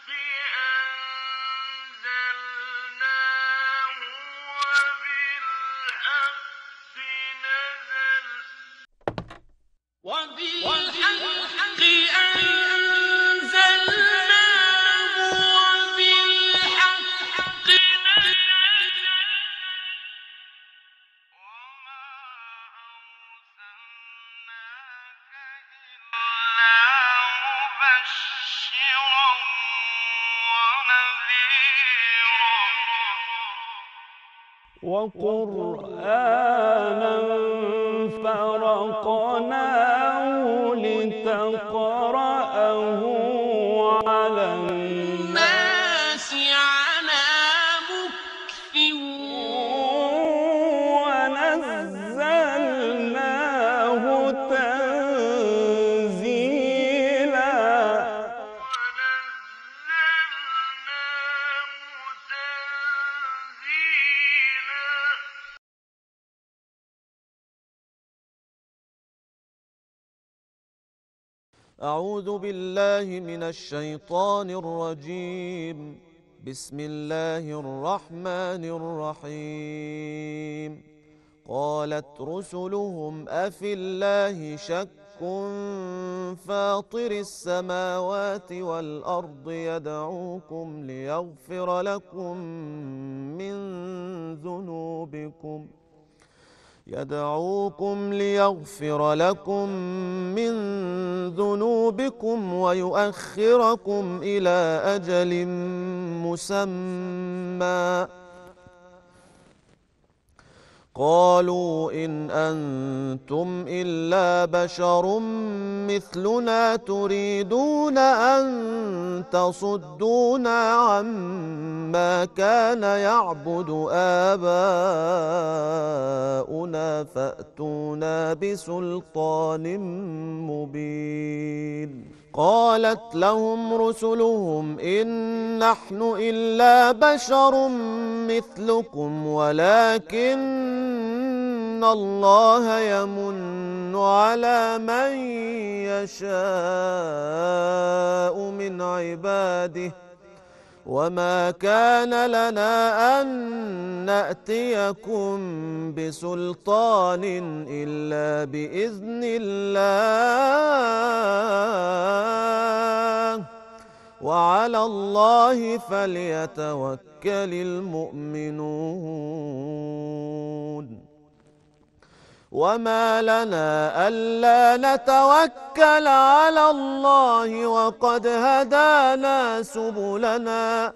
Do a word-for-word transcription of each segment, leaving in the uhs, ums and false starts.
وبالحق أنزلناه وبالحق نزل وما أرسلناك إلا مبشرا ونذيرا وقرآنا فرقناه لتقرأه على الناس على مكث ونزلناه تنزيلا أعوذ بالله من الشيطان الرجيم. بسم الله الرحمن الرحيم. قالت رسلهم أفي الله شك فاطر السماوات والأرض يدعوكم ليغفر لكم من ذنوبكم يدعوكم ليغفر لكم من ذنوبكم ويؤخركم إلى أجل مسمى. قالوا إن أنتم إلا بشر مثلنا تريدون أن تصدونا عما كان يعبد آباؤنا فأتونا بسلطان مبين. قالت لهم رسلهم إن نحن إلا بشر مثلكم ولكن الله يمن على من يشاء من عباده وما كان لنا أن نأتيكم بسلطان إلا بإذن الله وعلى الله فليتوكل المؤمنون. وما لنا ألا نتوكل على الله وقد هدانا سبلنا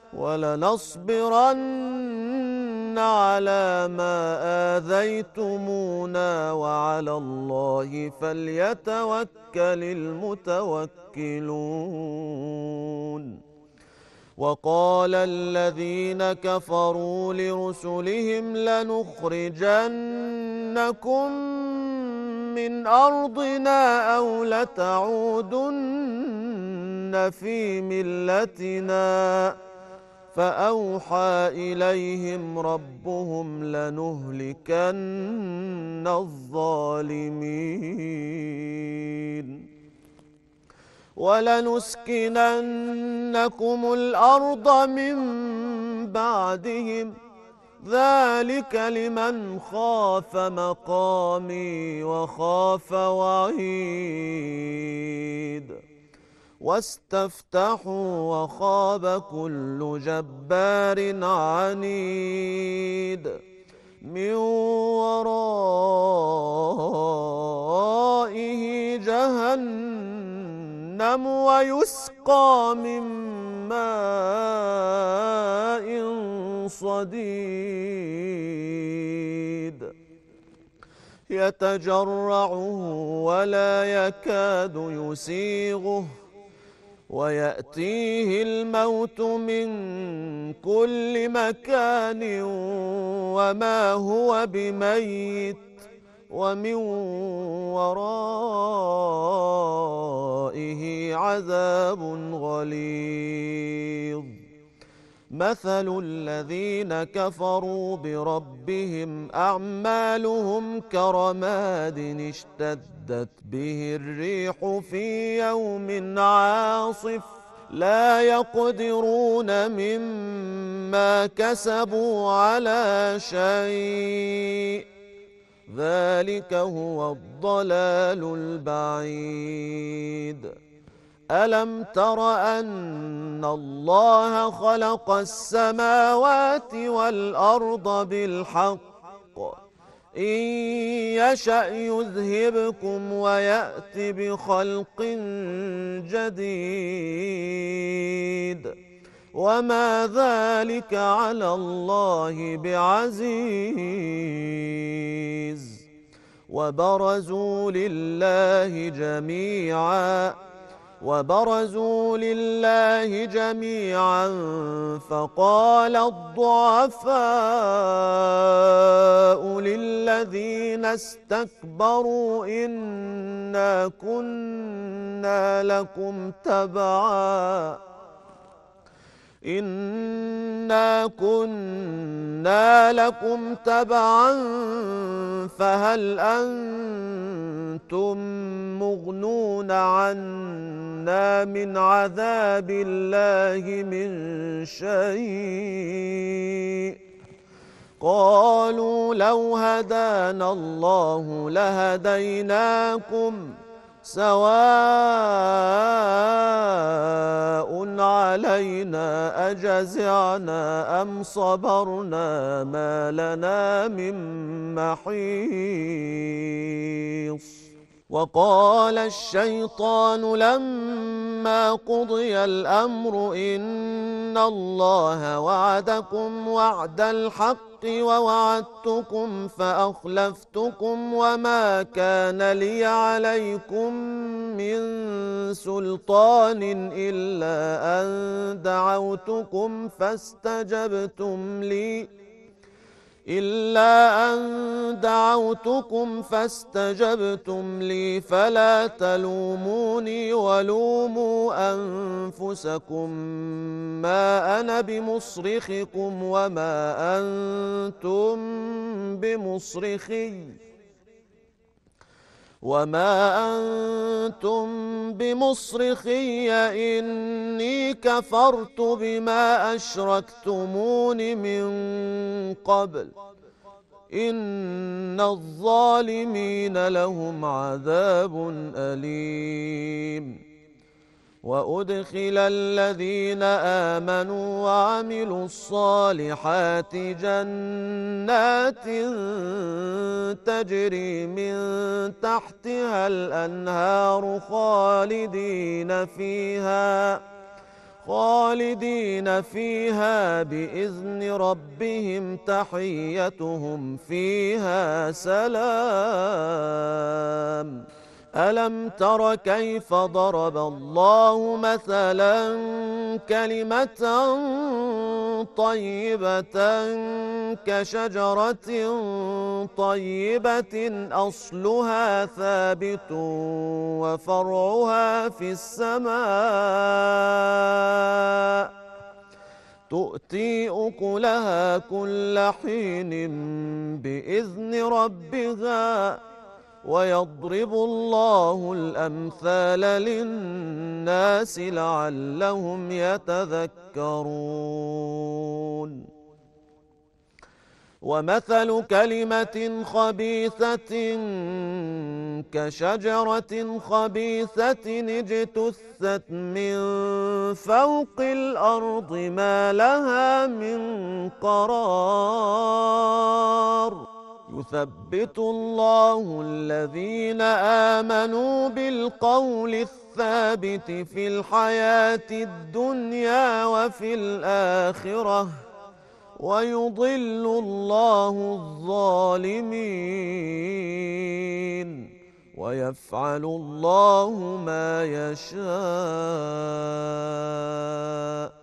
ولنصبرن على ما آذيتمونا وعلى الله فليتوكل المتوكلون. وقال الذين كفروا لرسلهم لنخرجنكم من أرضنا أو لتعودن في ملتنا فأوحى إليهم ربهم لنهلكن الظالمين ولنسكننكم الأرض من بعدهم ذلك لمن خاف مقامي وخاف وعيد. واستفتحوا وخاب كل جبار عنيد من ورائه جهنم ويسقى من ماء صديد يتجرعه ولا يكاد يسيغه ويأتيه الموت من كل مكان وما هو بميت ومن ورائه عذاب غليظ. مثل الذين كفروا بربهم أعمالهم كرماد اشتدت به الريح في يوم عاصف لا يقدرون مما كسبوا على شيء، ذلك هو الضلال البعيد. ألم تر أن الله خلق السماوات والأرض بالحق، إن يشأ يذهبكم ويأت بخلق جديد، وما ذلك على الله بعزيز. وبرزوا لله جميعا وبرزوا لله جميعا فقال الضعفاء للذين استكبروا إنا كنا لكم تبعا إنا كنا لكم تبعا فهل أنتم مغنون عنا من عذاب الله من شيء؟ قالوا لو هدانا الله لهديناكم سواء علينا أجزعنا أم صبرنا ما لنا من محيص. وقال الشيطان لما قضي الأمر إن الله وعدكم وعد الحق ووعدتكم فأخلفتكم وما كان لي عليكم من سلطان إلا أن دعوتكم فاستجبتم لي إلا أن دعوتكم فاستجبتم لي فلا تلوموني ولوموا أنفسكم ما أنا بمصرخكم وما أنتم بمصرخي وما أنتم بمصرخي إني كفرت بما أشركتمون من قبل إن الظالمين لهم عذاب أليم. وأدخل الذين آمنوا وعملوا الصالحات جنات تجري من تحتها الأنهار خالدين فيها خالدين فيها بإذن ربهم تحيتهم فيها سلام. ألم تر كيف ضرب الله مثلا كلمة طيبة كشجرة طيبة أصلها ثابت وفرعها في السماء تؤتي أكلها كل حين بإذن ربها ويضرب الله الأمثال للناس لعلهم يتذكرون. ومثل كلمة خبيثة كشجرة خبيثة اجتثت من فوق الأرض ما لها من قرار يثبت الله الذين آمنوا بالقول الثابت في الحياة الدنيا وفي الآخرة ويضل الله الظالمين ويفعل الله ما يشاء.